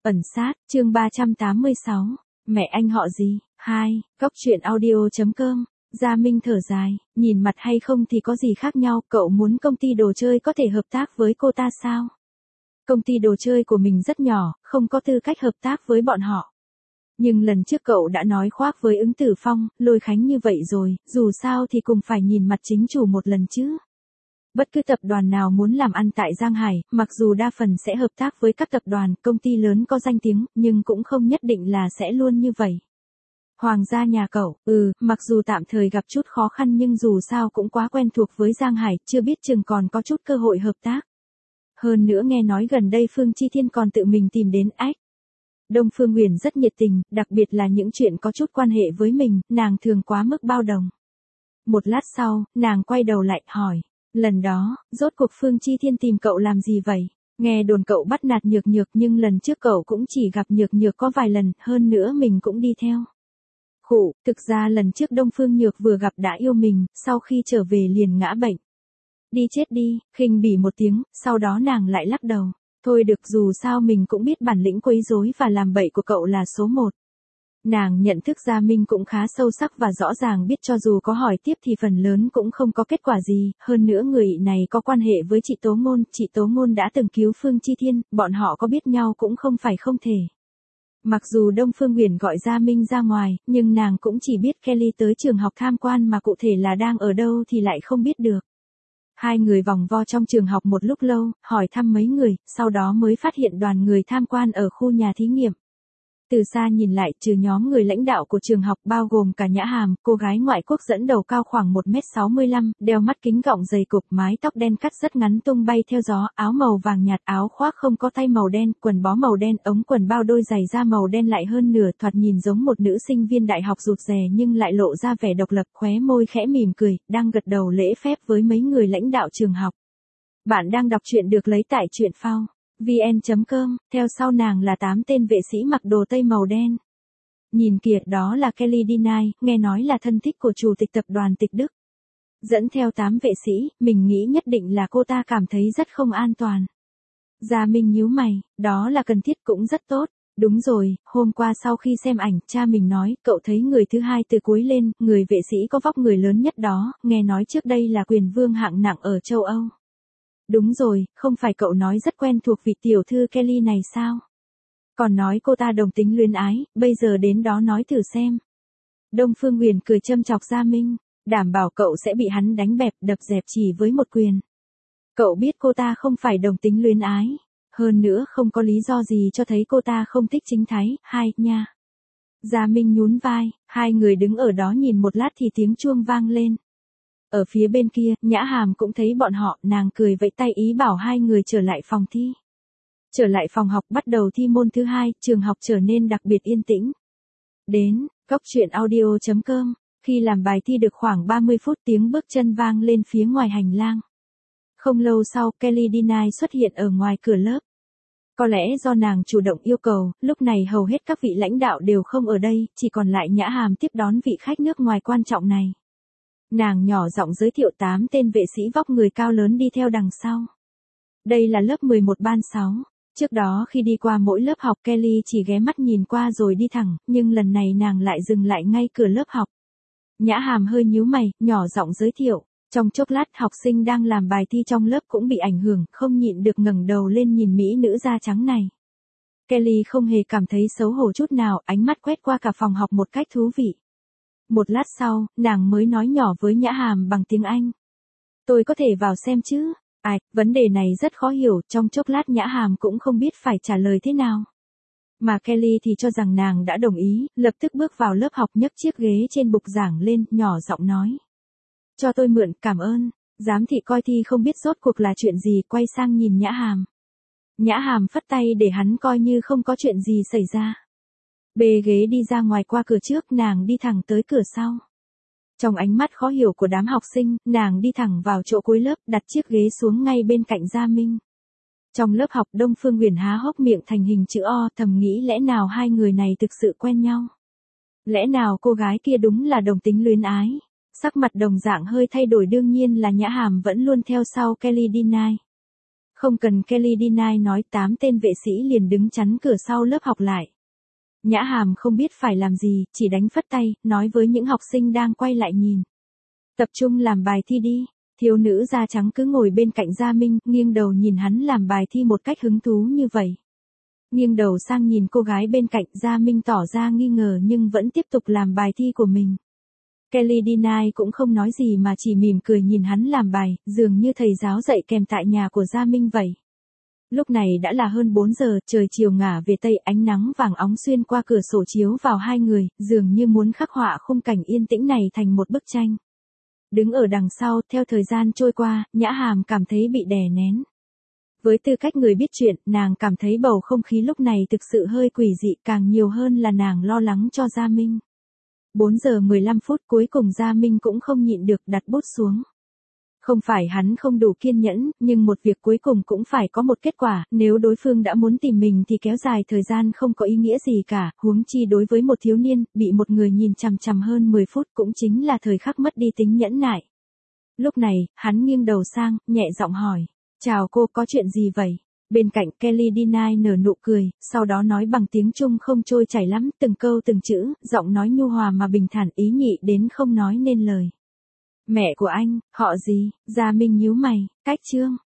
Ẩn sát, chương 386. Mẹ anh họ gì? 2. Góc truyện audio.com. Gia Minh thở dài, nhìn mặt hay không thì có gì khác nhau, cậu muốn công ty đồ chơi có thể hợp tác với cô ta sao? Công ty đồ chơi của mình rất nhỏ, không có tư cách hợp tác với bọn họ. Nhưng lần trước cậu đã nói khoác với ứng tử phong, Lôi Khánh như vậy rồi, dù sao thì cùng phải nhìn mặt chính chủ một lần chứ. Bất cứ tập đoàn nào muốn làm ăn tại Giang Hải, mặc dù đa phần sẽ hợp tác với các tập đoàn, công ty lớn có danh tiếng, nhưng cũng không nhất định là sẽ luôn như vậy. Hoàng gia nhà cậu, mặc dù tạm thời gặp chút khó khăn nhưng dù sao cũng quá quen thuộc với Giang Hải, chưa biết chừng còn có chút cơ hội hợp tác. Hơn nữa nghe nói gần đây Phương Chi Thiên còn tự mình tìm đến ách. Đông Phương Huyền rất nhiệt tình, đặc biệt là những chuyện có chút quan hệ với mình, nàng thường quá mức bao đồng. Một lát sau, nàng quay đầu lại, hỏi. Lần đó, rốt cuộc Phương Chi Thiên tìm cậu làm gì vậy? Nghe đồn cậu bắt nạt Nhược Nhược nhưng lần trước cậu cũng chỉ gặp Nhược Nhược có vài lần, hơn nữa mình cũng đi theo. Khụ, thực ra lần trước Đông Phương Nhược vừa gặp đã yêu mình, sau khi trở về liền ngã bệnh. Đi chết đi, khinh bỉ một tiếng, sau đó nàng lại lắc đầu. Thôi được, dù sao mình cũng biết bản lĩnh quấy rối và làm bậy của cậu là số 1. Nàng nhận thức Gia Minh cũng khá sâu sắc và rõ ràng biết cho dù có hỏi tiếp thì phần lớn cũng không có kết quả gì, hơn nữa người này có quan hệ với chị Tố Ngôn đã từng cứu Phương Chi Thiên, bọn họ có biết nhau cũng không phải không thể. Mặc dù Đông Phương Huyền gọi Gia Minh ra ngoài, nhưng nàng cũng chỉ biết Kelly tới trường học tham quan mà cụ thể là đang ở đâu thì lại không biết được. Hai người vòng vo trong trường học một lúc lâu, hỏi thăm mấy người, sau đó mới phát hiện đoàn người tham quan ở khu nhà thí nghiệm. Từ xa nhìn lại, trừ nhóm người lãnh đạo của trường học bao gồm cả Nhã Hàm, cô gái ngoại quốc dẫn đầu cao khoảng 1m65, đeo mắt kính gọng dày cộp, mái tóc đen cắt rất ngắn tung bay theo gió, áo màu vàng nhạt, áo khoác không có tay màu đen, quần bó màu đen, ống quần bao đôi giày da màu đen lại hơn nửa, thoạt nhìn giống một nữ sinh viên đại học rụt rè nhưng lại lộ ra vẻ độc lập, khóe môi khẽ mỉm cười, đang gật đầu lễ phép với mấy người lãnh đạo trường học. Bạn đang đọc truyện được lấy tại truyện phao vn.com, theo sau nàng là 8 tên vệ sĩ mặc đồ tây màu đen. Nhìn kìa, đó là Kelly Deny, nghe nói là thân thích của chủ tịch tập đoàn Tịch Đức. Dẫn theo 8 vệ sĩ, mình nghĩ nhất định là cô ta cảm thấy rất không an toàn. Gia Minh nhíu mày, đó là cần thiết cũng rất tốt. Đúng rồi, hôm qua sau khi xem ảnh, cha mình nói, cậu thấy người thứ hai từ cuối lên, người vệ sĩ có vóc người lớn nhất đó, nghe nói trước đây là quyền vương hạng nặng ở châu Âu. Đúng rồi, không phải cậu nói rất quen thuộc vị tiểu thư Kelly này sao? Còn nói cô ta đồng tính luyến ái, bây giờ đến đó nói thử xem. Đông Phương Huyền cười châm chọc Gia Minh, đảm bảo cậu sẽ bị hắn đánh bẹp, đập dẹp chỉ với một quyền. Cậu biết cô ta không phải đồng tính luyến ái, hơn nữa không có lý do gì cho thấy cô ta không thích chính thái, nha. Gia Minh nhún vai, hai người đứng ở đó nhìn một lát thì tiếng chuông vang lên. Ở phía bên kia, Nhã Hàm cũng thấy bọn họ, nàng cười vẫy tay ý bảo hai người trở lại phòng thi. Trở lại phòng học bắt đầu thi môn thứ 2, trường học trở nên đặc biệt yên tĩnh. Đến, góc truyện audio.com, khi làm bài thi được khoảng 30 phút tiếng bước chân vang lên phía ngoài hành lang. Không lâu sau, Kelly Deny xuất hiện ở ngoài cửa lớp. Có lẽ do nàng chủ động yêu cầu, lúc này hầu hết các vị lãnh đạo đều không ở đây, chỉ còn lại Nhã Hàm tiếp đón vị khách nước ngoài quan trọng này. Nàng nhỏ giọng giới thiệu 8 tên vệ sĩ vóc người cao lớn đi theo đằng sau. Đây là lớp 11 ban 6. Trước đó khi đi qua mỗi lớp học Kelly chỉ ghé mắt nhìn qua rồi đi thẳng, nhưng lần này nàng lại dừng lại ngay cửa lớp học. Nhã Hàm hơi nhíu mày, nhỏ giọng giới thiệu. Trong chốc lát học sinh đang làm bài thi trong lớp cũng bị ảnh hưởng, không nhịn được ngẩng đầu lên nhìn mỹ nữ da trắng này. Kelly không hề cảm thấy xấu hổ chút nào, ánh mắt quét qua cả phòng học một cách thú vị. Một lát sau, nàng mới nói nhỏ với Nhã Hàm bằng tiếng Anh. Tôi có thể vào xem chứ? Vấn đề này rất khó hiểu, trong chốc lát Nhã Hàm cũng không biết phải trả lời thế nào. Mà Kelly thì cho rằng nàng đã đồng ý, lập tức bước vào lớp học nhấc chiếc ghế trên bục giảng lên, nhỏ giọng nói. Cho tôi mượn, cảm ơn. Giám thị coi thi không biết rốt cuộc là chuyện gì, quay sang nhìn Nhã Hàm. Nhã Hàm phất tay để hắn coi như không có chuyện gì xảy ra. Bê ghế đi ra ngoài qua cửa trước, nàng đi thẳng tới cửa sau. Trong ánh mắt khó hiểu của đám học sinh, nàng đi thẳng vào chỗ cuối lớp, đặt chiếc ghế xuống ngay bên cạnh Gia Minh. Trong lớp học Đông Phương Huyền há hốc miệng thành hình chữ O, thầm nghĩ lẽ nào hai người này thực sự quen nhau. Lẽ nào cô gái kia đúng là đồng tính luyến ái. Sắc mặt đồng dạng hơi thay đổi, đương nhiên là Nhã Hàm vẫn luôn theo sau Kelly Deny. Không cần Kelly Deny nói, 8 tên vệ sĩ liền đứng chắn cửa sau lớp học lại. Nhã Hàm không biết phải làm gì, chỉ đánh phất tay, nói với những học sinh đang quay lại nhìn. Tập trung làm bài thi đi. Thiếu nữ da trắng cứ ngồi bên cạnh Gia Minh, nghiêng đầu nhìn hắn làm bài thi một cách hứng thú như vậy. Nghiêng đầu sang nhìn cô gái bên cạnh, Gia Minh tỏ ra nghi ngờ nhưng vẫn tiếp tục làm bài thi của mình. Kelly Deny cũng không nói gì mà chỉ mỉm cười nhìn hắn làm bài, dường như thầy giáo dạy kèm tại nhà của Gia Minh vậy. Lúc này đã là hơn 4 giờ, trời chiều ngả về tây, ánh nắng vàng óng xuyên qua cửa sổ chiếu vào hai người, dường như muốn khắc họa khung cảnh yên tĩnh này thành một bức tranh. Đứng ở đằng sau, theo thời gian trôi qua, Nhã Hàm cảm thấy bị đè nén. Với tư cách người biết chuyện, nàng cảm thấy bầu không khí lúc này thực sự hơi quỷ dị, càng nhiều hơn là nàng lo lắng cho Gia Minh. 4 giờ 15 phút cuối cùng Gia Minh cũng không nhịn được đặt bút xuống. Không phải hắn không đủ kiên nhẫn, nhưng một việc cuối cùng cũng phải có một kết quả, nếu đối phương đã muốn tìm mình thì kéo dài thời gian không có ý nghĩa gì cả, huống chi đối với một thiếu niên, bị một người nhìn chằm chằm hơn 10 phút cũng chính là thời khắc mất đi tính nhẫn nại. Lúc này, hắn nghiêng đầu sang, nhẹ giọng hỏi, chào cô, có chuyện gì vậy? Bên cạnh Kelly Deny nở nụ cười, sau đó nói bằng tiếng Trung không trôi chảy lắm, từng câu từng chữ, giọng nói nhu hòa mà bình thản, ý nhị đến không nói nên lời. Mẹ của anh, họ gì? Gia Minh nhíu mày, cách Trương.